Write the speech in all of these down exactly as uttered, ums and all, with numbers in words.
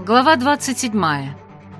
Глава двадцать седьмая.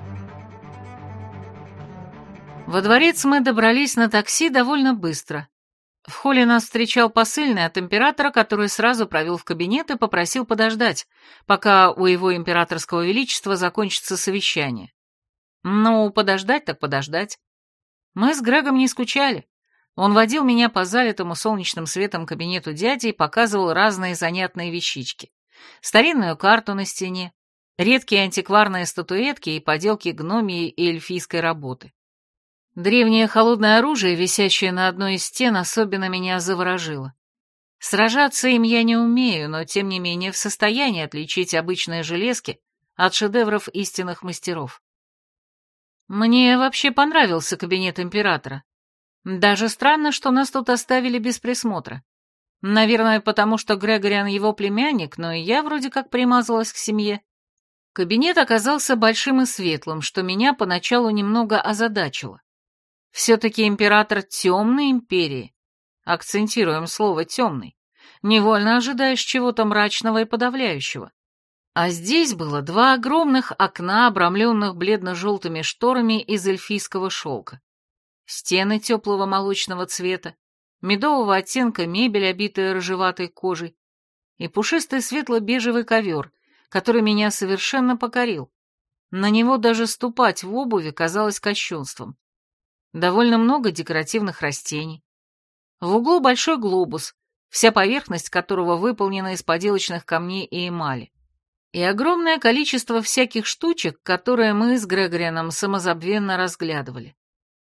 Во дворец мы добрались на такси довольно быстро. В холле нас встречал посыльный от императора, который сразу провел в кабинет и попросил подождать, пока у его императорского величества закончится совещание. Ну, подождать так подождать. Мы с Грегом не скучали. Он водил меня по залитому солнечным светом кабинету дяди и показывал разные занятные вещички. Старинную карту на стене, редкие антикварные статуэтки и поделки гномии и эльфийской работы. Древнее холодное оружие, висящее на одной из стен, особенно меня заворожило. Сражаться им я не умею, но тем не менее в состоянии отличить обычные железки от шедевров истинных мастеров. Мне вообще понравился кабинет императора. Даже странно, что нас тут оставили без присмотра. Наверное, потому что Грегориан его племянник, но и я вроде как примазалась к семье. Кабинет оказался большим и светлым, что меня поначалу немного озадачило. Все-таки император темной империи. Акцентируем слово «темный». Невольно ожидаешь чего-то мрачного и подавляющего. А здесь было два огромных окна, обрамленных бледно-желтыми шторами из эльфийского шелка. Стены теплого молочного цвета, медового оттенка мебель, обитая рыжеватой кожей, и пушистый светло-бежевый ковер, который меня совершенно покорил. На него даже ступать в обуви казалось кощунством. Довольно много декоративных растений. В углу большой глобус, вся поверхность которого выполнена из поделочных камней и эмали. И огромное количество всяких штучек, которые мы с Грегорианом самозабвенно разглядывали.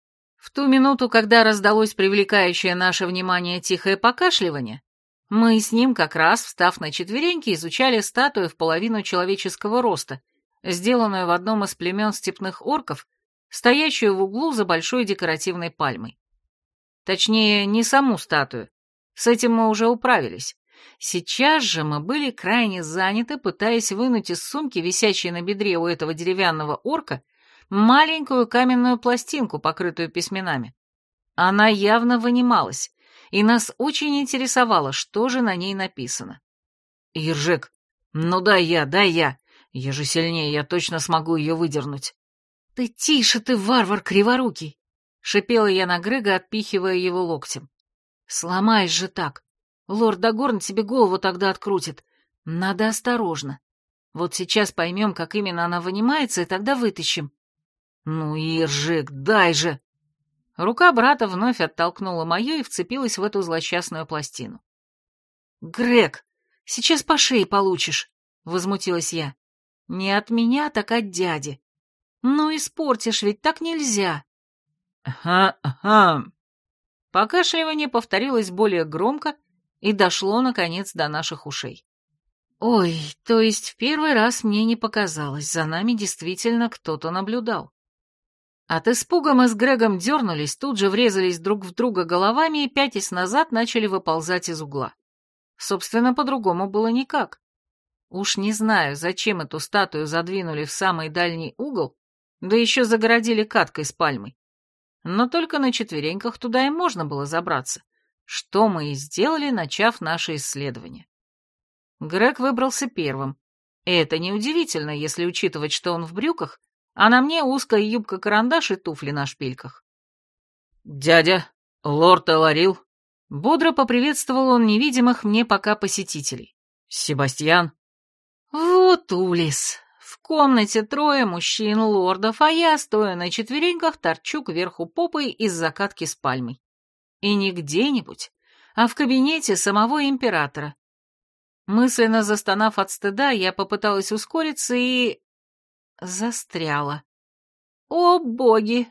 В ту минуту, когда раздалось привлекающее наше внимание тихое покашливание, мы с ним как раз, встав на четвереньки, изучали статую в половину человеческого роста, сделанную в одном из племен степных орков, стоящую в углу за большой декоративной пальмой. Точнее, не саму статую. С этим мы уже управились. Сейчас же мы были крайне заняты, пытаясь вынуть из сумки, висящей на бедре у этого деревянного орка, маленькую каменную пластинку, покрытую письменами. Она явно вынималась, и нас очень интересовало, что же на ней написано. «Иржик, ну дай я, дай я. Я же сильнее, я точно смогу ее выдернуть». «Ты тише ты, варвар криворукий!» — шипела я на Грега, отпихивая его локтем. «Сломаешь же так. Лорд Дагорн тебе голову тогда открутит. Надо осторожно. Вот сейчас поймем, как именно она вынимается, и тогда вытащим». «Ну, Иржик, дай же!» Рука брата вновь оттолкнула мою и вцепилась в эту злосчастную пластину. «Грег, сейчас по шее получишь!» — возмутилась я. «Не от меня, так от дяди. Ну, испортишь, ведь так нельзя!» «Ага-ага!» Покашливание повторилось более громко и дошло, наконец, до наших ушей. Ой, то есть в первый раз мне не показалось, за нами действительно кто-то наблюдал. От испуга мы с Грегом дернулись, тут же врезались друг в друга головами и, пятясь назад, начали выползать из угла. Собственно, по-другому было никак. Уж не знаю, зачем эту статую задвинули в самый дальний угол, да еще загородили каткой с пальмой. Но только на четвереньках туда и можно было забраться, что мы и сделали, начав наше исследование. Грег выбрался первым, и это неудивительно, если учитывать, что он в брюках, а на мне узкая юбка-карандаш и туфли на шпильках. «Дядя, лорд Эларил», — бодро поприветствовал он невидимых мне пока посетителей. «Себастьян». «Вот Улис. В комнате трое мужчин-лордов, а я, стоя на четвереньках, торчу кверху попой из закатки с пальмой. И не где-нибудь, а в кабинете самого императора. Мысленно застонав от стыда, я попыталась ускориться и... застряла. О, боги!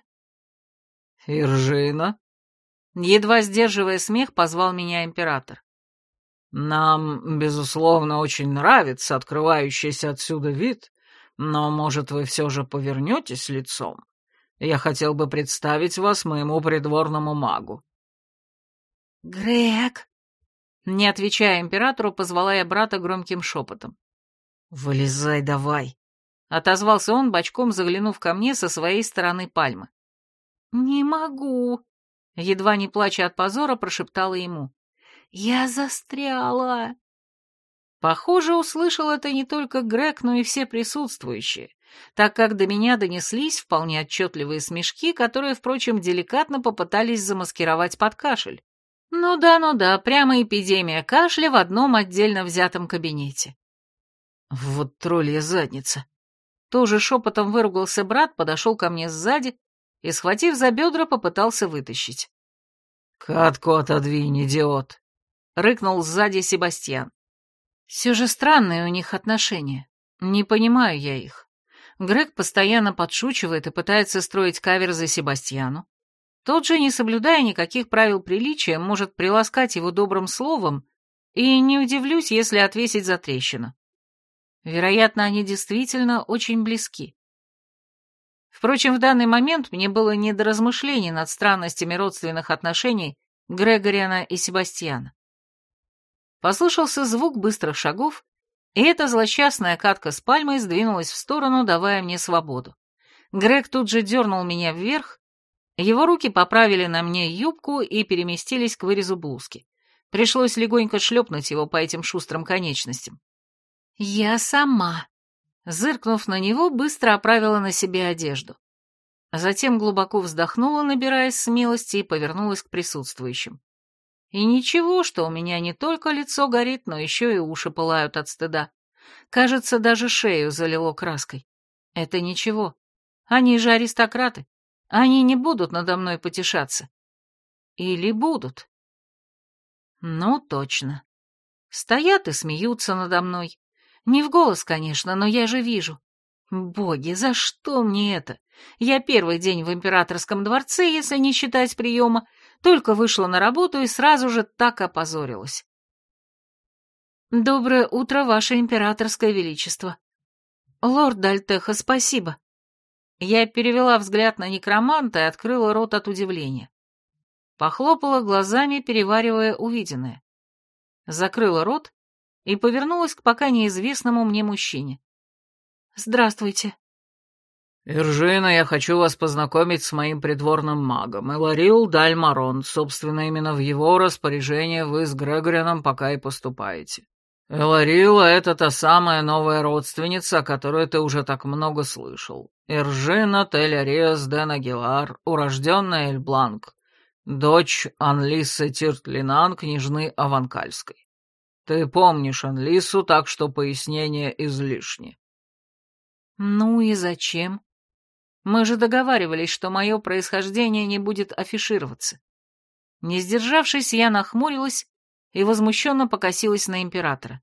«Иржина?» Едва сдерживая смех, позвал меня император. «Нам, безусловно, очень нравится открывающийся отсюда вид, но, может, вы все же повернетесь лицом? Я хотел бы представить вас моему придворному магу». «Грег!» Не отвечая императору, позвала я брата громким шепотом. «Вылезай давай!» — отозвался он, бочком заглянув ко мне со своей стороны пальмы. «Не могу!» — едва не плача от позора, прошептала ему. «Я застряла!» Похоже, услышал это не только Грег, но и все присутствующие, так как до меня донеслись вполне отчетливые смешки, которые, впрочем, деликатно попытались замаскировать под кашель. Ну да, ну да, прямо эпидемия кашля в одном отдельно взятом кабинете. Вот троллья задница. Тоже шепотом выругался брат, подошел ко мне сзади и, схватив за бедра, попытался вытащить. «Катку отодвинь, идиот!» — рыкнул сзади Себастьян. Все же странные у них отношения. Не понимаю я их. Грег постоянно подшучивает и пытается строить каверзы Себастьяну. Тот же, не соблюдая никаких правил приличия, может приласкать его добрым словом, и не удивлюсь, если отвесить за трещину. Вероятно, они действительно очень близки. Впрочем, в данный момент мне было не до размышлений над странностями родственных отношений Грегориана и Себастьяна. Послышался звук быстрых шагов, и эта злосчастная катка с пальмой сдвинулась в сторону, давая мне свободу. Грег тут же дернул меня вверх, его руки поправили на мне юбку и переместились к вырезу блузки. Пришлось легонько шлепнуть его по этим шустрым конечностям. Я сама, зыркнув на него, быстро оправила на себе одежду. Затем глубоко вздохнула, набираясь смелости, и повернулась к присутствующим. И ничего, что у меня не только лицо горит, но еще и уши пылают от стыда. Кажется, даже шею залило краской. Это ничего. Они же аристократы. Они не будут надо мной потешаться. Или будут? Ну, точно. Стоят и смеются надо мной. Не в голос, конечно, но я же вижу. Боги, за что мне это? Я первый день в императорском дворце, если не считать приема, только вышла на работу и сразу же так опозорилась. «Доброе утро, ваше императорское величество». «Лорд Дальтеха, спасибо». Я перевела взгляд на некроманта и открыла рот от удивления. Похлопала глазами, переваривая увиденное. Закрыла рот и повернулась к пока неизвестному мне мужчине. «Здравствуйте». «Иржина, я хочу вас познакомить с моим придворным магом, Эларил Дальмарон. Собственно, именно в его распоряжение вы с Грегорианом пока и поступаете. Эларила — это та самая новая родственница, о которой ты уже так много слышал. Иржина Тель-Ариас Ден Агилар, урожденная Эльбланк, дочь Анлисы Тиртлинан, княжны Аванкальской. Ты помнишь Анлису, так что пояснение излишне». «Ну и зачем? Мы же договаривались, что мое происхождение не будет афишироваться». Не сдержавшись, я нахмурилась и возмущенно покосилась на императора.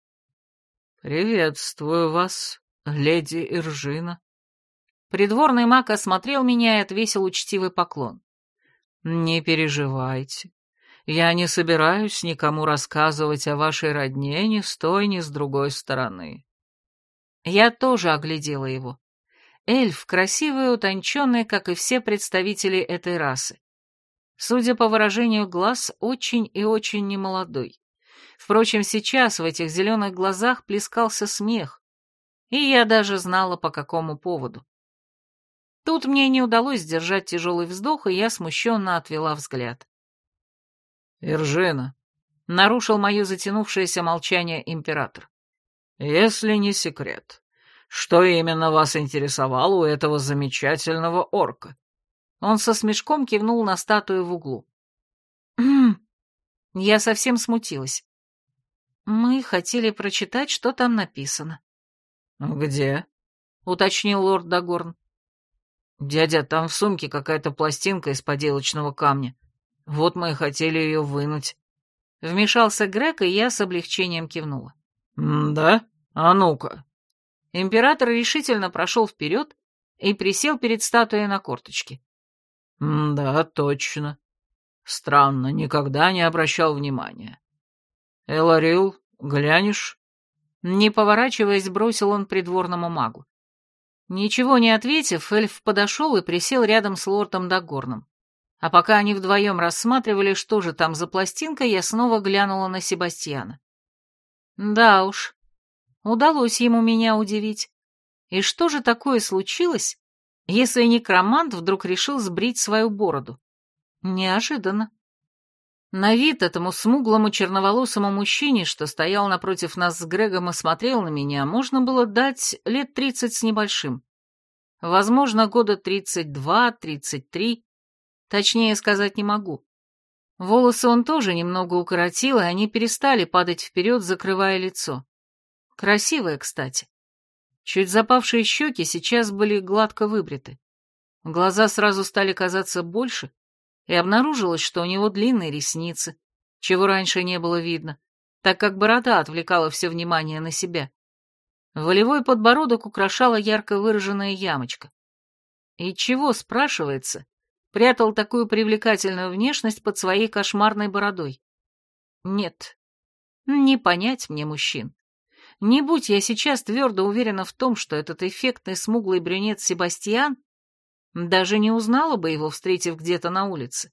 «Приветствую вас, леди Иржина». Придворный маг осмотрел меня и отвесил учтивый поклон. «Не переживайте. Я не собираюсь никому рассказывать о вашей родне ни с той, ни с другой стороны». Я тоже оглядела его. Эльф, красивый и утонченный, как и все представители этой расы. Судя по выражению глаз, очень и очень немолодой. Впрочем, сейчас в этих зеленых глазах плескался смех, и я даже знала, по какому поводу. Тут мне не удалось сдержать тяжелый вздох, и я смущенно отвела взгляд. «Иржина», — нарушил мое затянувшееся молчание император. «Если не секрет, что именно вас интересовало у этого замечательного орка?» Он со смешком кивнул на статую в углу. «Хм...» Я совсем смутилась. «Мы хотели прочитать, что там написано». «Где?» — уточнил лорд Дагорн. «Дядя, там в сумке какая-то пластинка из поделочного камня. Вот мы и хотели ее вынуть». Вмешался Грег, и я с облегчением кивнула. «Да? А ну-ка». Император решительно прошел вперед и присел перед статуей на корточки. «Да, точно. Странно, никогда не обращал внимания. Эларил, глянешь?» Не поворачиваясь, бросил он придворному магу. Ничего не ответив, эльф подошел и присел рядом с лордом Дагорном. А пока они вдвоем рассматривали, что же там за пластинка, я снова глянула на Себастьяна. Да уж, удалось ему меня удивить. И что же такое случилось, если некромант вдруг решил сбрить свою бороду? Неожиданно. На вид этому смуглому черноволосому мужчине, что стоял напротив нас с Грегом и смотрел на меня, можно было дать лет тридцать с небольшим. Возможно, года тридцать два, тридцать три, точнее сказать не могу. Волосы он тоже немного укоротил, и они перестали падать вперед, закрывая лицо. Красивое, кстати. Чуть запавшие щеки сейчас были гладко выбриты. Глаза сразу стали казаться больше, и обнаружилось, что у него длинные ресницы, чего раньше не было видно, так как борода отвлекала все внимание на себя. Волевой подбородок украшала ярко выраженная ямочка. И чего, спрашивается, прятал такую привлекательную внешность под своей кошмарной бородой? Нет, не понять мне мужчин. Не будь я сейчас твердо уверена в том, что этот эффектный смуглый брюнет Себастьян, даже не узнала бы его, встретив где-то на улице.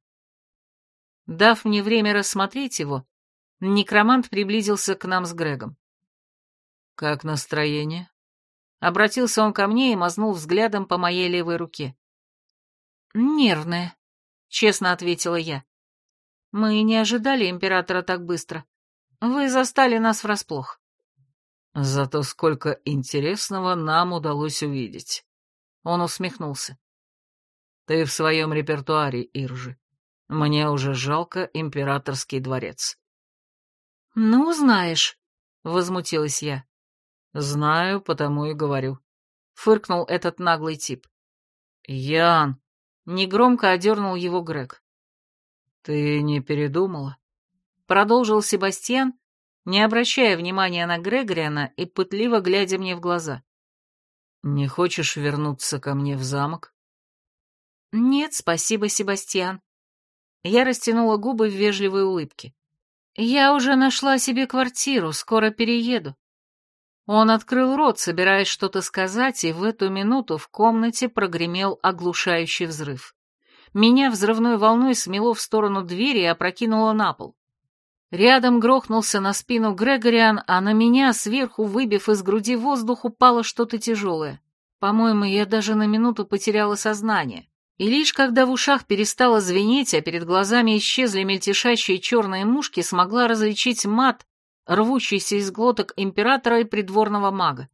Дав мне время рассмотреть его, некромант приблизился к нам с Грегом. «Как настроение?» Обратился он ко мне и мазнул взглядом по моей левой руке. «Нервное», — честно ответила я. «Мы не ожидали императора так быстро. Вы застали нас врасплох». «Зато сколько интересного нам удалось увидеть». Он усмехнулся. «Ты в своем репертуаре, Иржи. Мне уже жалко императорский дворец». «Ну, знаешь», — возмутилась я. «Знаю, потому и говорю», — фыркнул этот наглый тип. «Ян!» — негромко одернул его Грег. «Ты не передумала?» — продолжил Себастьян, не обращая внимания на Грегориана и пытливо глядя мне в глаза. «Не хочешь вернуться ко мне в замок?» «Нет, спасибо, Себастьян». Я растянула губы в вежливой улыбке. «Я уже нашла себе квартиру, скоро перееду». Он открыл рот, собираясь что-то сказать, и в эту минуту в комнате прогремел оглушающий взрыв. Меня взрывной волной смело в сторону двери и опрокинуло на пол. Рядом грохнулся на спину Грегориан, а на меня, сверху выбив из груди воздух, упало что-то тяжелое. По-моему, я даже на минуту потеряла сознание. И лишь когда в ушах перестало звенеть, а перед глазами исчезли мельтешащие черные мушки, смогла различить мат, рвущийся из глоток императора и придворного мага.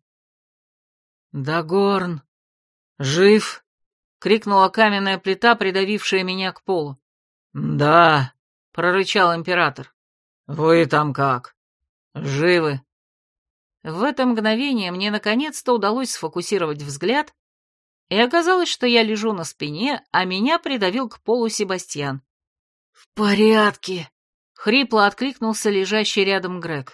«Дагорн! Жив!» — крикнула каменная плита, придавившая меня к полу. «Да!» — прорычал император. «Вы там как? Живы?» В это мгновение мне наконец-то удалось сфокусировать взгляд, и оказалось, что я лежу на спине, а меня придавил к полу Себастьян. «В порядке!» — хрипло откликнулся лежащий рядом Грег.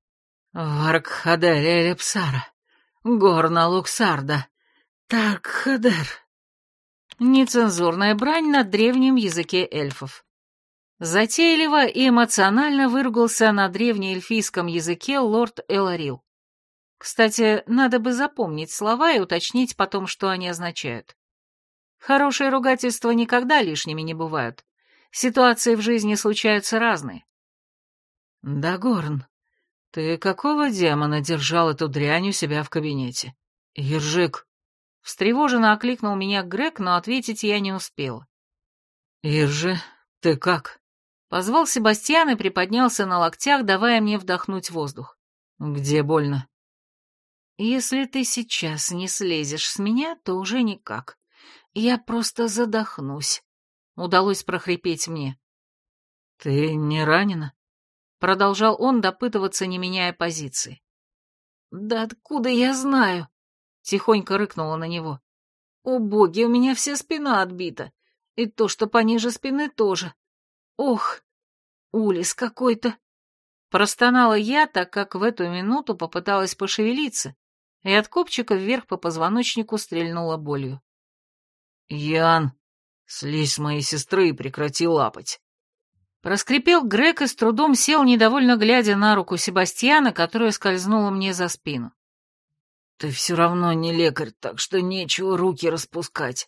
«Варкхадель Элепсара, горна Луксарда, Таркхадер». Нецензурная брань на древнем языке эльфов. Затейливо и эмоционально выругался на древнеэльфийском языке лорд Эларил. Кстати, надо бы запомнить слова и уточнить потом, что они означают. Хорошие ругательства никогда лишними не бывают. Ситуации в жизни случаются разные. «Дагорн, ты какого демона держал эту дрянь у себя в кабинете? Ержик!» Встревоженно окликнул меня Грег, но ответить я не успела. «Иржи, ты как?» Позвал Себастьян и приподнялся на локтях, давая мне вдохнуть воздух. «Где больно?» «Если ты сейчас не слезешь с меня, то уже никак. Я просто задохнусь», — удалось прохрипеть мне. «Ты не ранена?» — продолжал он допытываться, не меняя позиции. «Да откуда я знаю?» — тихонько рыкнула на него. «О боги, у меня вся спина отбита, и то, что пониже спины, тоже. Ох, улис какой-то!» Простонала я, так как в эту минуту попыталась пошевелиться, и от копчика вверх по позвоночнику стрельнула болью. «Ян, слезь с моей сестры и прекрати лапать!» Проскрипел Грег и с трудом сел, недовольно глядя на руку Себастьяна, которая скользнула мне за спину. «Ты все равно не лекарь, так что нечего руки распускать».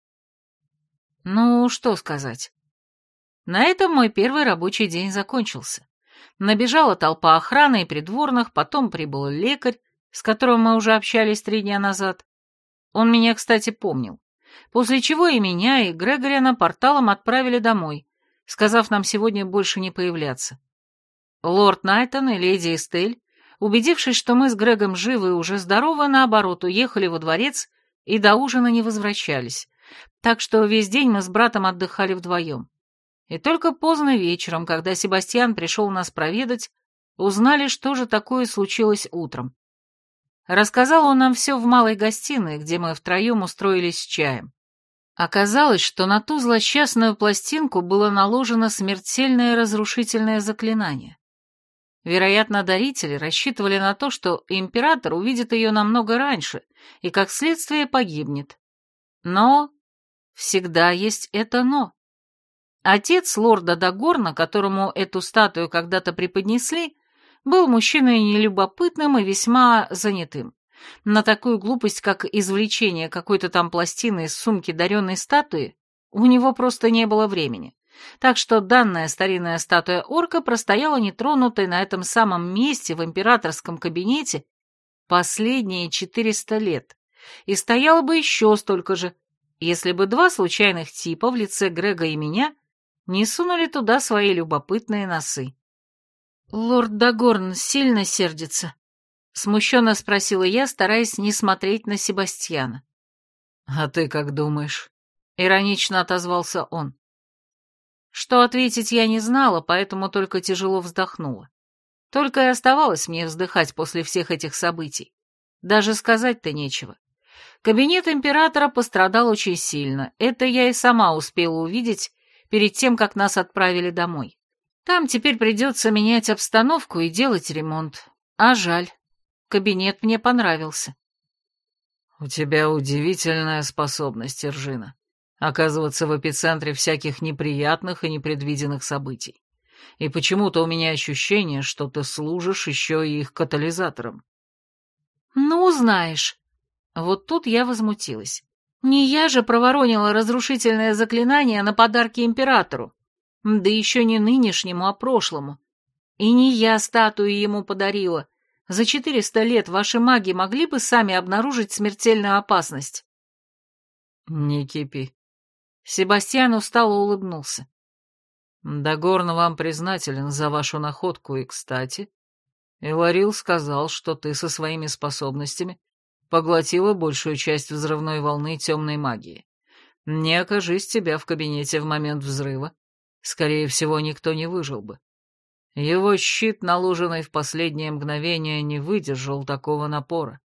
Ну, что сказать. На этом мой первый рабочий день закончился. Набежала толпа охраны и придворных, потом прибыл лекарь, с которым мы уже общались три дня назад. Он меня, кстати, помнил. После чего и меня, и Грегориана порталом отправили домой, сказав нам сегодня больше не появляться. Лорд Найтон и леди Эстель, убедившись, что мы с Грегом живы и уже здоровы, наоборот, уехали во дворец и до ужина не возвращались, так что весь день мы с братом отдыхали вдвоем. И только поздно вечером, когда Себастьян пришел нас проведать, узнали, что же такое случилось утром. Рассказал он нам все в малой гостиной, где мы втроем устроились с чаем. Оказалось, что на ту злосчастную пластинку было наложено смертельное разрушительное заклинание. Вероятно, дарители рассчитывали на то, что император увидит ее намного раньше и, как следствие, погибнет. Но всегда есть это «но». Отец лорда Дагорна, которому эту статую когда-то преподнесли, был мужчиной нелюбопытным и весьма занятым. На такую глупость, как извлечение какой-то там пластины из сумки даренной статуи, у него просто не было времени. Так что данная старинная статуя орка простояла нетронутой на этом самом месте в императорском кабинете последние четыреста лет, и стояла бы еще столько же, если бы два случайных типа в лице Грега и меня не сунули туда свои любопытные носы. «Лорд Дагорн сильно сердится?» — смущенно спросила я, стараясь не смотреть на Себастьяна. «А ты как думаешь?» — иронично отозвался он. Что ответить я не знала, поэтому только тяжело вздохнула. Только и оставалось мне вздыхать после всех этих событий. Даже сказать-то нечего. Кабинет императора пострадал очень сильно. Это я и сама успела увидеть перед тем, как нас отправили домой. Там теперь придется менять обстановку и делать ремонт. А жаль. Кабинет мне понравился. «У тебя удивительная способность, Эржина, оказываться в эпицентре всяких неприятных и непредвиденных событий. И почему-то у меня ощущение, что ты служишь еще и их катализатором». «Ну, знаешь...» Вот тут я возмутилась. Не я же проворонила разрушительное заклинание на подарки императору. Да еще не нынешнему, а прошлому. И не я статую ему подарила. За четыреста лет ваши маги могли бы сами обнаружить смертельную опасность. Не кипи. Себастьян устало улыбнулся. Дагорн вам признателен за вашу находку, и, кстати, Эларил сказал, что ты со своими способностями поглотила большую часть взрывной волны темной магии. Не окажись тебя в кабинете в момент взрыва, скорее всего, никто не выжил бы. Его щит, наложенный в последнее мгновение, не выдержал такого напора.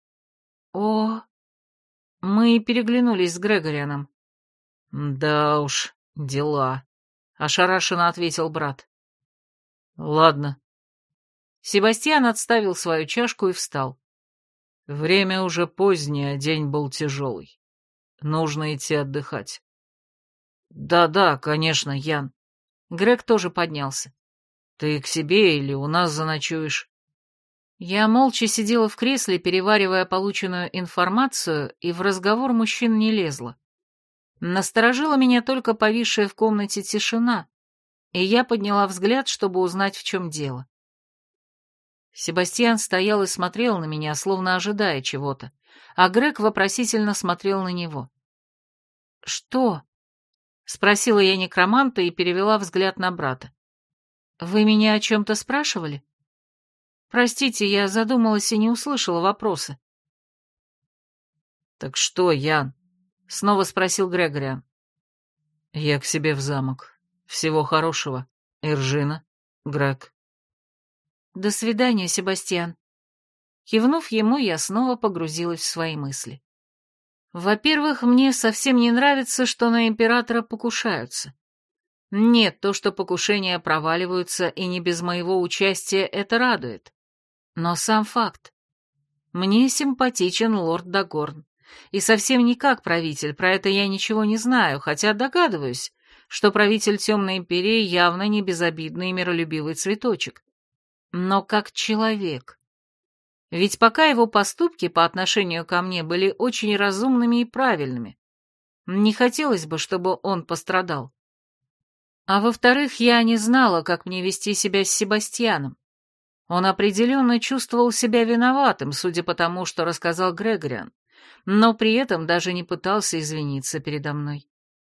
О, мы переглянулись с Грегорианом. Да уж, дела, — ошарашенно ответил брат. Ладно. Себастьян отставил свою чашку и встал. Время уже позднее, а день был тяжелый. Нужно идти отдыхать. Да-да, конечно, Ян. Грег тоже поднялся. Ты к себе или у нас заночуешь? Я молча сидела в кресле, переваривая полученную информацию, и в разговор мужчин не лезла. Насторожила меня только повисшая в комнате тишина, и я подняла взгляд, чтобы узнать, в чем дело. Себастьян стоял и смотрел на меня, словно ожидая чего-то, а Грег вопросительно смотрел на него. «Что?» — спросила я некроманта и перевела взгляд на брата. «Вы меня о чем-то спрашивали? Простите, я задумалась и не услышала вопроса». «Так что, Ян?» — снова спросил Грегориан. «Я к себе в замок. Всего хорошего. Эржина, Грег». «До свидания, Себастьян». Кивнув ему, я снова погрузилась в свои мысли. Во-первых, мне совсем не нравится, что на императора покушаются. Нет, то, что покушения проваливаются и не без моего участия, это радует. Но сам факт. Мне симпатичен лорд Дагорн. И совсем не как правитель, про это я ничего не знаю, хотя догадываюсь, что правитель Темной Империи явно не безобидный и миролюбивый цветочек. Но как человек. Ведь пока его поступки по отношению ко мне были очень разумными и правильными, не хотелось бы, чтобы он пострадал. А во-вторых, я не знала, как мне вести себя с Себастьяном. Он определенно чувствовал себя виноватым, судя по тому, что рассказал Грегориан, но при этом даже не пытался извиниться передо мной.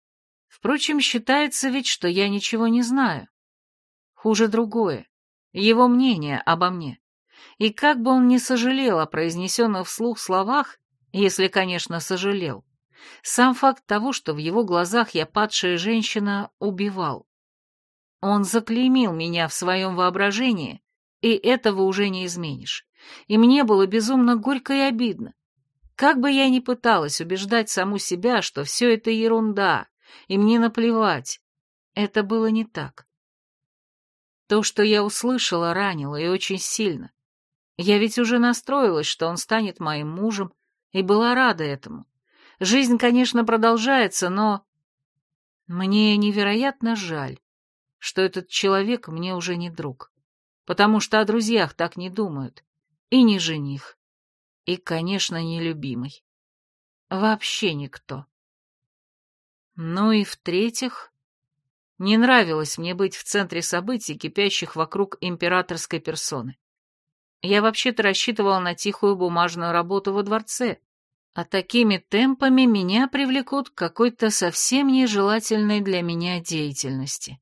Впрочем, считается ведь, что я ничего не знаю. Хуже другое. Его мнение обо мне. И как бы он ни сожалел о произнесенных вслух словах, если, конечно, сожалел, сам факт того, что в его глазах я падшая женщина, убивал. Он заклеймил меня в своем воображении, и этого уже не изменишь. И мне было безумно горько и обидно. Как бы я ни пыталась убеждать саму себя, что все это ерунда, и мне наплевать, это было не так. То, что я услышала, ранило и очень сильно. Я ведь уже настроилась, что он станет моим мужем, и была рада этому. Жизнь, конечно, продолжается, но... Мне невероятно жаль, что этот человек мне уже не друг, потому что о друзьях так не думают, и не жених, и, конечно, не любимый. Вообще никто. Ну и в-третьих, не нравилось мне быть в центре событий, кипящих вокруг императорской персоны. Я вообще-то рассчитывала на тихую бумажную работу во дворце, а такими темпами меня привлекут к какой-то совсем нежелательной для меня деятельности.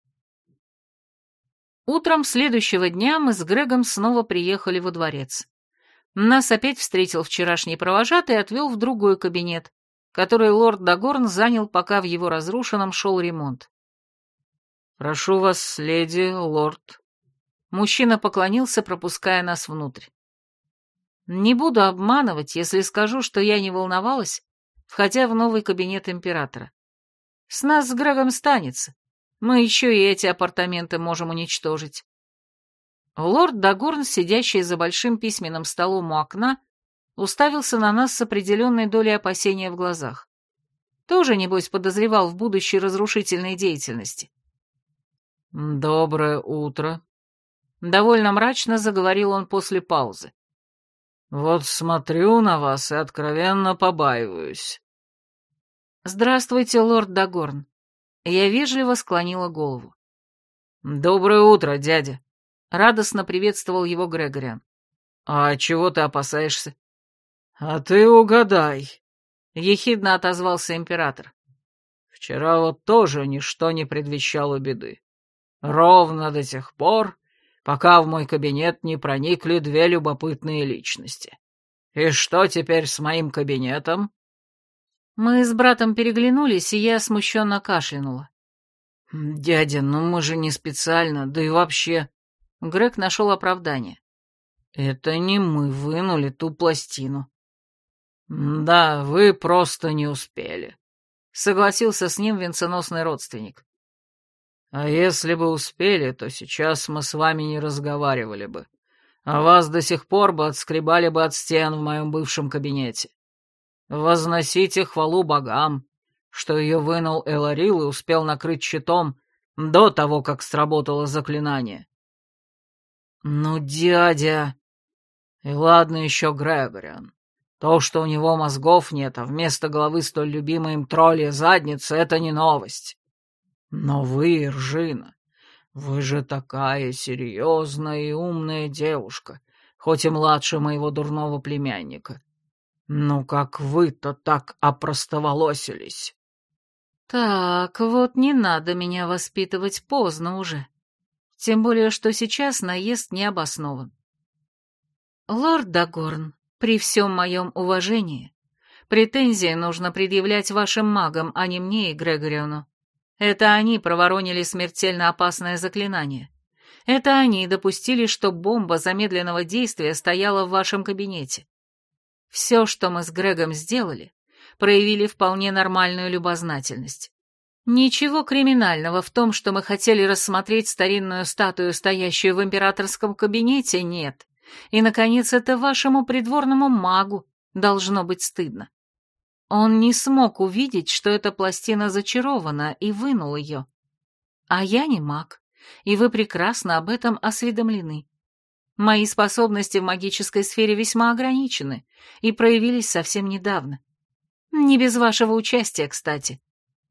Утром следующего дня мы с Грегом снова приехали во дворец. Нас опять встретил вчерашний провожатый и отвел в другой кабинет, который лорд Дагорн занял, пока в его разрушенном шел ремонт. «Прошу вас, леди, лорд». Мужчина поклонился, пропуская нас внутрь. Не буду обманывать, если скажу, что я не волновалась, входя в новый кабинет императора. С нас с Грегом станется. Мы еще и эти апартаменты можем уничтожить. Лорд Дагорн, сидящий за большим письменным столом у окна, уставился на нас с определенной долей опасения в глазах. Тоже, небось, подозревал в будущей разрушительной деятельности. «Доброе утро», — довольно мрачно заговорил он после паузы. «Вот смотрю на вас и откровенно побаиваюсь». «Здравствуйте, лорд Дагорн». Я вежливо склонила голову. «Доброе утро, дядя», — радостно приветствовал его Грегориан. «А чего ты опасаешься?» «А ты угадай», — ехидно отозвался император. «Вчера вот тоже ничто не предвещало беды. Ровно до тех пор, пока в мой кабинет не проникли две любопытные личности. И что теперь с моим кабинетом?» Мы с братом переглянулись, и я смущенно кашлянула. «Дядя, ну мы же не специально, да и вообще...» Грег нашел оправдание. «Это не мы вынули ту пластину». «Да, вы просто не успели», — согласился с ним венценосный родственник. «А если бы успели, то сейчас мы с вами не разговаривали бы, а вас до сих пор бы отскребали бы от стен в моем бывшем кабинете. Возносите хвалу богам, что ее вынул Эларил и успел накрыть щитом до того, как сработало заклинание». «Ну, дядя...» «И ладно еще Грегориан. То, что у него мозгов нет, а вместо головы столь любимой им троллья задница, это не новость. Но вы, Иржина, вы же такая серьезная и умная девушка, хоть и младше моего дурного племянника. Ну, как вы-то так опростоволосились?» «Так, вот не надо меня воспитывать, поздно уже. Тем более, что сейчас наезд не обоснован. Лорд Дагорн, при всем моем уважении, претензии нужно предъявлять вашим магам, а не мне и Грегориону. Это они проворонили смертельно опасное заклинание. Это они допустили, что бомба замедленного действия стояла в вашем кабинете. Все, что мы с Грегом сделали, проявили вполне нормальную любознательность. Ничего криминального в том, что мы хотели рассмотреть старинную статую, стоящую в императорском кабинете, нет. И, наконец, это вашему придворному магу должно быть стыдно. Он не смог увидеть, что эта пластина зачарована, и вынул ее. А я не маг, и вы прекрасно об этом осведомлены. Мои способности в магической сфере весьма ограничены и проявились совсем недавно. Не без вашего участия, кстати.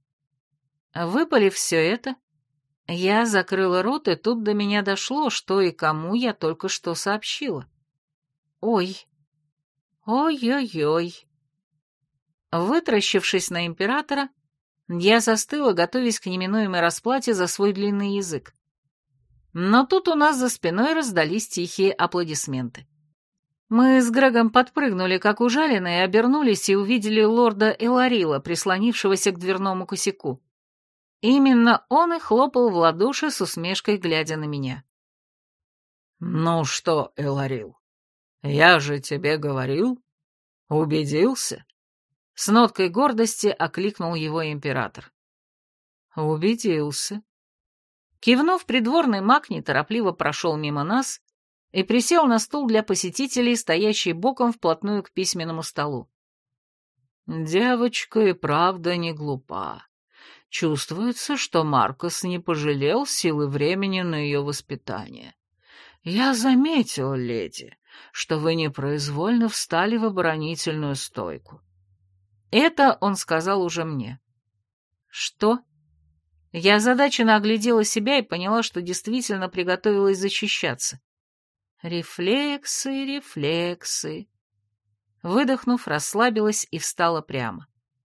Выпалив все это, я закрыла рот, и тут до меня дошло, что и кому я только что сообщила. Ой, ой-ой-ой. Вытращившись на императора, Я застыла, готовясь к неминуемой расплате за свой длинный язык. Но тут у нас за спиной раздались тихие аплодисменты. Мы с Грегом подпрыгнули, как ужаленные, обернулись и увидели лорда Эларила, прислонившегося к дверному косяку. Именно он и хлопал в ладоши с усмешкой, глядя на меня. «Ну что, Эларил, я же тебе говорил? Убедился?» С ноткой гордости окликнул его император. «Убедился». Кивнув, придворный маг неторопливо прошел мимо нас и присел на стул для посетителей, стоящий боком вплотную к письменному столу. «Девочка и правда не глупа. Чувствуется, что Маркос не пожалел сил и времени на ее воспитание. Я заметил, леди, что вы непроизвольно встали в оборонительную стойку». Это он сказал уже мне. «Что?» Я озадаченно оглядела себя и поняла, что действительно приготовилась защищаться. Рефлексы, рефлексы. Выдохнув, расслабилась и встала прямо.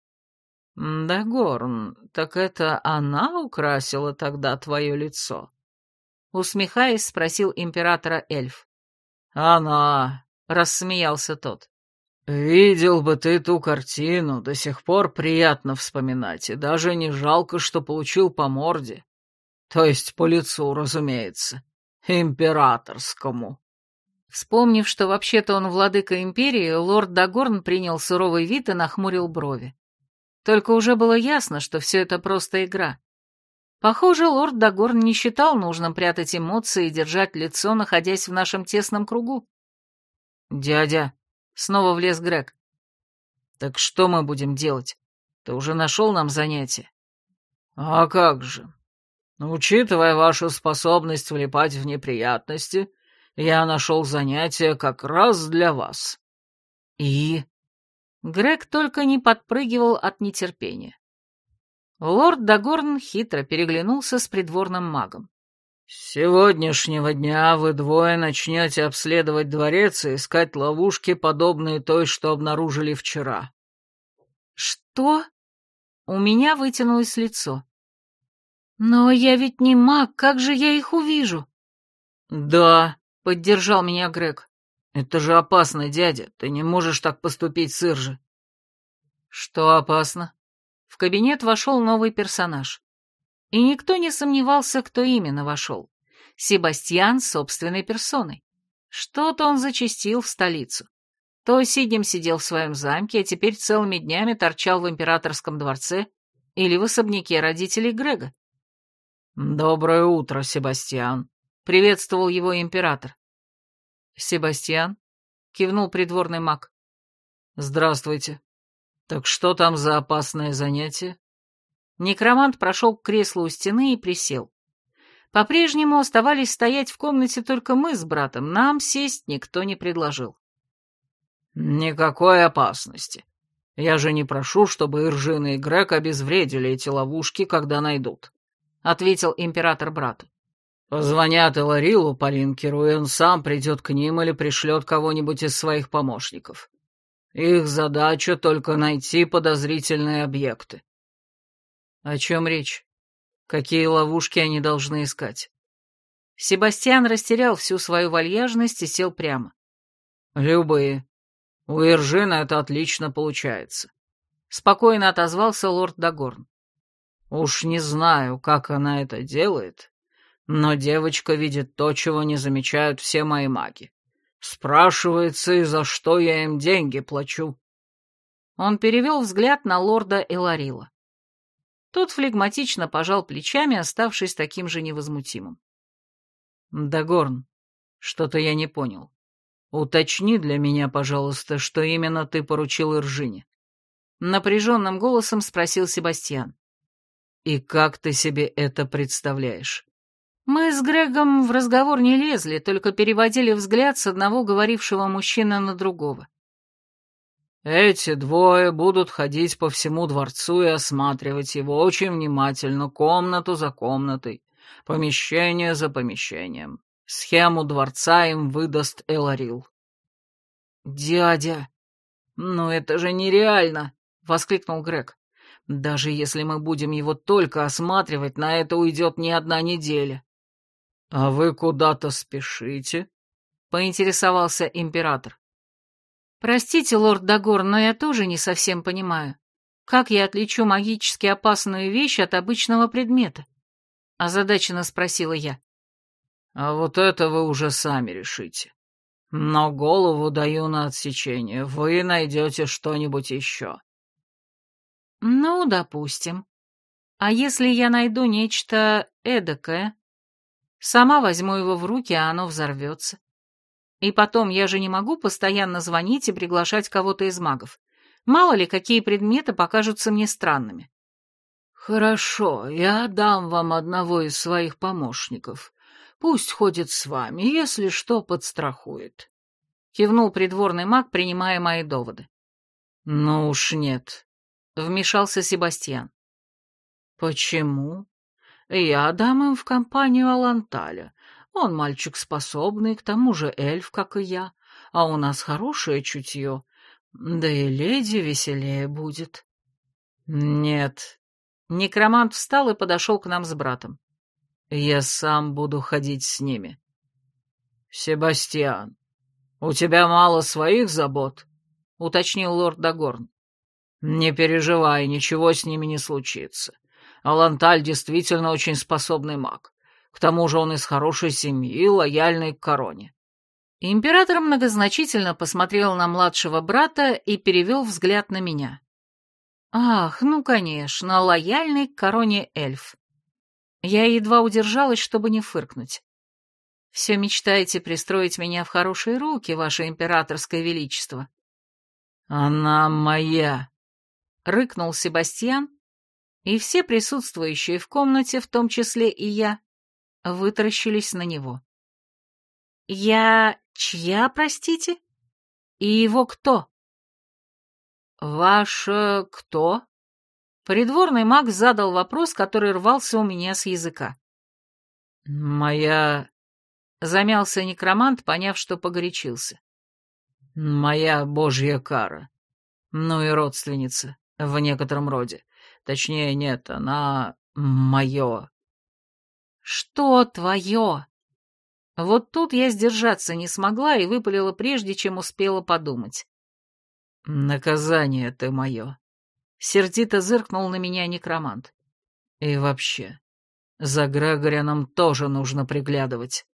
«Да, Горн, так это она украсила тогда твое лицо?» Усмехаясь, спросил императора эльф. «Она!» — рассмеялся тот. «Видел бы ты ту картину, до сих пор приятно вспоминать, и даже не жалко, что получил по морде. То есть по лицу, разумеется, императорскому». Вспомнив, что вообще-то он владыка империи, лорд Дагорн принял суровый вид и нахмурил брови. Только уже было ясно, что все это просто игра. Похоже, лорд Дагорн не считал нужным прятать эмоции и держать лицо, находясь в нашем тесном кругу. «Дядя», — снова влез Грег, — «так что мы будем делать? Ты уже нашел нам занятие?» «А как же? Учитывая вашу способность влипать в неприятности, я нашел занятие как раз для вас». «И?» Грег только не подпрыгивал от нетерпения. Лорд Дагорн хитро переглянулся с придворным магом. «С сегодняшнего дня вы двое начнете обследовать дворец и искать ловушки, подобные той, что обнаружили вчера». «Что?» У меня вытянулось лицо. «Но я ведь не маг, как же я их увижу?» «Да», — поддержал меня Грег. «Это же опасно, дядя, ты не можешь так поступить с Иржи». «Что опасно?» В кабинет вошел новый персонаж. И никто не сомневался, кто именно вошел. Себастьян собственной персоной. Что-то он зачастил в столицу. То сиднем сидел в своем замке, а теперь целыми днями торчал в императорском дворце или в особняке родителей Грега. «Доброе утро, Себастьян», — приветствовал его император. «Себастьян?» — кивнул придворный маг. «Здравствуйте. Так что там за опасное занятие?» Некромант прошел к креслу у стены и присел. По-прежнему оставались стоять в комнате только мы с братом, нам сесть никто не предложил. «Никакой опасности. Я же не прошу, чтобы Иржина и Грег обезвредили эти ловушки, когда найдут», — ответил император брату. «Позвонят Эларилу Полинкеру, и он сам придет к ним или пришлет кого-нибудь из своих помощников. Их задача только найти подозрительные объекты». «О чем речь? Какие ловушки они должны искать?» Себастьян растерял всю свою вальяжность и сел прямо. «Любые. У Иржина это отлично получается», — спокойно отозвался лорд Дагорн. «Уж не знаю, как она это делает, но девочка видит то, чего не замечают все мои маги. Спрашивается, и за что я им деньги плачу». Он перевел взгляд на лорда Эларила. Тот флегматично пожал плечами, оставшись таким же невозмутимым. «Дагорн, что-то я не понял. Уточни для меня, пожалуйста, что именно ты поручил Иржине». Напряженным голосом спросил Себастьян. «И как ты себе это представляешь?» Мы с Грегом в разговор не лезли, только переводили взгляд с одного говорившего мужчины на другого. «Эти двое будут ходить по всему дворцу и осматривать его очень внимательно, комнату за комнатой, помещение за помещением. Схему дворца им выдаст Эларил». «Дядя, ну это же нереально!» — воскликнул Грег. Даже если мы будем его только осматривать, на это уйдет не одна неделя». «А вы куда-то спешите?» — поинтересовался император. «Простите, лорд Дагор, но я тоже не совсем понимаю, как я отличу магически опасную вещь от обычного предмета?» — озадаченно спросила я. «А вот это вы уже сами решите. Но голову даю на отсечение, вы найдете что-нибудь еще». «Ну, допустим. А если я найду нечто эдакое? Сама возьму его в руки, а оно взорвется. И потом, я же не могу постоянно звонить и приглашать кого-то из магов. Мало ли, какие предметы покажутся мне странными». «Хорошо, я дам вам одного из своих помощников. Пусть ходит с вами, если что, подстрахует», — кивнул придворный маг, принимая мои доводы. «Ну уж нет», — вмешался Себастьян. «Почему? Я дам им в компанию Аланталя. Он мальчик способный, к тому же эльф, как и я, а у нас хорошее чутье, да и леди веселее будет». «Нет». Некромант встал и подошел к нам с братом. «Я сам буду ходить с ними». «Себастьян, у тебя мало своих забот?» — уточнил лорд Дагорн. «Не переживай, ничего с ними не случится. Аланталь действительно очень способный маг. К тому же он из хорошей семьи, лояльный к короне». Император многозначительно посмотрел на младшего брата и перевел взгляд на меня. «Ах, ну, конечно, лояльный к короне эльф». Я едва удержалась, чтобы не фыркнуть. «Все мечтаете пристроить меня в хорошие руки, ваше императорское величество?» «Она моя», — рыкнул Себастьян, и все присутствующие в комнате, в том числе и я, вытаращились на него. «Я чья, простите? И его кто?» «Ваш кто?» Придворный маг задал вопрос, который рвался у меня с языка. «Моя...» — замялся некромант, поняв, что погорячился. «Моя божья кара. Ну и родственница, в некотором роде. Точнее, нет, она... мое». «Что твое?» Вот тут я сдержаться не смогла и выпалила прежде, чем успела подумать. «Наказание ты мое», — сердито зыркнул на меня некромант. «И вообще, за Грегорианом тоже нужно приглядывать».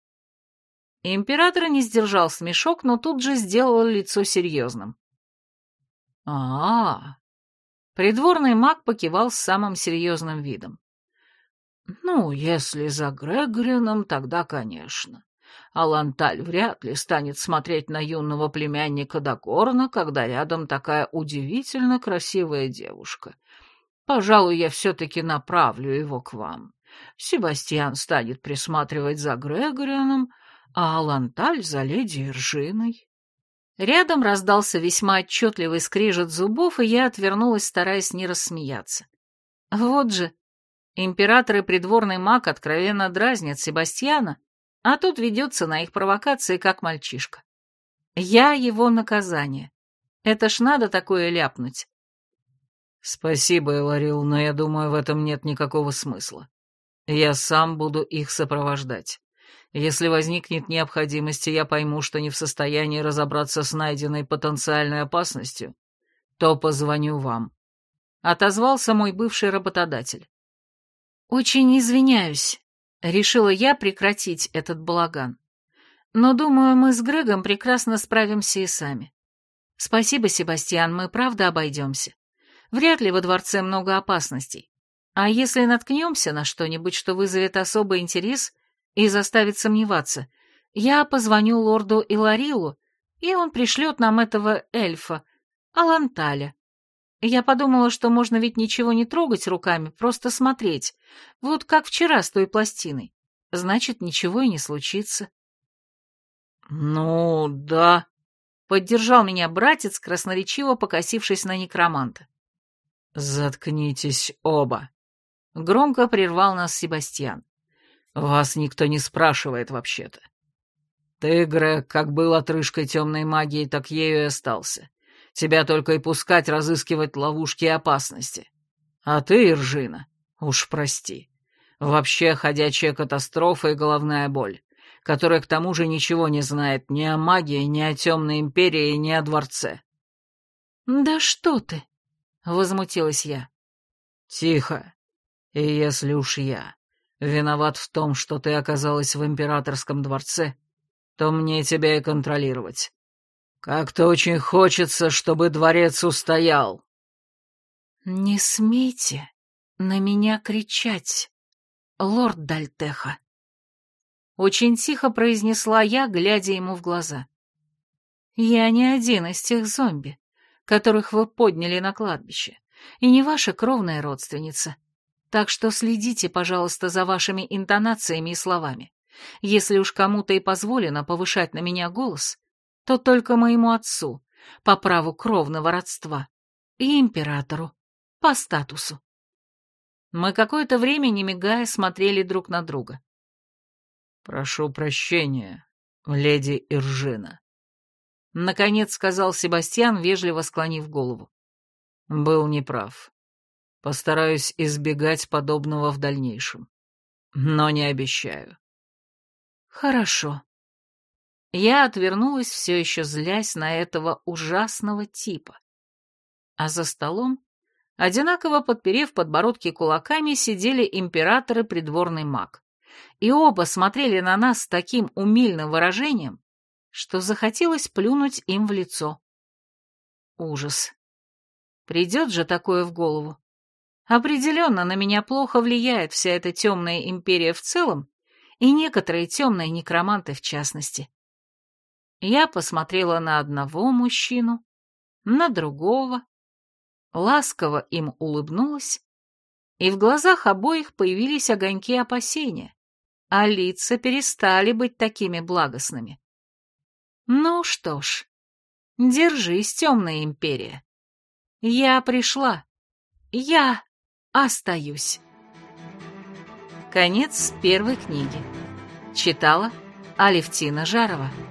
Император не сдержал смешок, но тут же сделал лицо серьезным. а, -а, -а. Придворный маг покивал с самым серьезным видом. «Ну, если за Грегорианом, тогда, конечно. Аланталь вряд ли станет смотреть на юного племянника Дагорна, когда рядом такая удивительно красивая девушка. Пожалуй, я все-таки направлю его к вам. Себастьян станет присматривать за Грегорианом, а Аланталь за леди Иржиной». Рядом раздался весьма отчетливый скрежет зубов, и я отвернулась, стараясь не рассмеяться. Вот же, император и придворный маг откровенно дразнят Себастьяна, а тут ведется на их провокации, как мальчишка. Я его наказание. Это ж надо такое ляпнуть. «Спасибо, Эларил, но я думаю, в этом нет никакого смысла. Я сам буду их сопровождать. Если возникнет необходимость, и я пойму, что не в состоянии разобраться с найденной потенциальной опасностью, то позвоню вам», — отозвался мой бывший работодатель. «Очень извиняюсь», — решила я прекратить этот балаган. «Но, думаю, мы с Грегом прекрасно справимся и сами. Спасибо, Себастьян, мы правда обойдемся. Вряд ли во дворце много опасностей. А если наткнемся на что-нибудь, что вызовет особый интерес и заставит сомневаться, я позвоню лорду Иларилу, и он пришлет нам этого эльфа, Аланталя. Я подумала, что можно ведь ничего не трогать руками, просто смотреть. Вот как вчера с той пластиной. Значит, ничего и не случится». «Ну, да», — поддержал меня братец, красноречиво покосившись на некроманта. «Заткнитесь оба», — громко прервал нас Себастьян. «Вас никто не спрашивает вообще-то. Ты, Грег, как был отрыжкой темной магии, так ею и остался. Тебя только и пускать разыскивать ловушки и опасности. А ты, Иржина, уж прости, вообще ходячая катастрофа и головная боль, которая к тому же ничего не знает ни о магии, ни о темной империи, ни о дворце». «Да что ты!» — возмутилась я. «Тихо. И если уж я виноват в том, что ты оказалась в императорском дворце, то мне тебя и контролировать. Как-то очень хочется, чтобы дворец устоял». «Не смейте на меня кричать, лорд Дальтеха», — очень тихо произнесла я, глядя ему в глаза. «Я не один из тех зомби, которых вы подняли на кладбище, и не ваша кровная родственница. Так что следите, пожалуйста, за вашими интонациями и словами. Если уж кому-то и позволено повышать на меня голос, то только моему отцу, по праву кровного родства, и императору, по статусу». Мы какое-то время, не мигая, смотрели друг на друга. «Прошу прощения, леди Иржина», — наконец сказал Себастьян, вежливо склонив голову. «Был неправ. Постараюсь избегать подобного в дальнейшем. Но не обещаю». «Хорошо». Я отвернулась, все еще злясь на этого ужасного типа. А за столом, одинаково подперев подбородки кулаками, сидели император и придворный маг. И оба смотрели на нас с таким умильным выражением, что захотелось плюнуть им в лицо. Ужас. Придет же такое в голову. Определенно на меня плохо влияет вся эта темная империя в целом и некоторые темные некроманты в частности. Я посмотрела на одного мужчину, на другого, ласково им улыбнулась, и в глазах обоих появились огоньки опасения, а лица перестали быть такими благостными. Ну что ж, держись, темная империя. Я пришла. Я остаюсь. Конец первой книги. Читала Алевтина Жарова.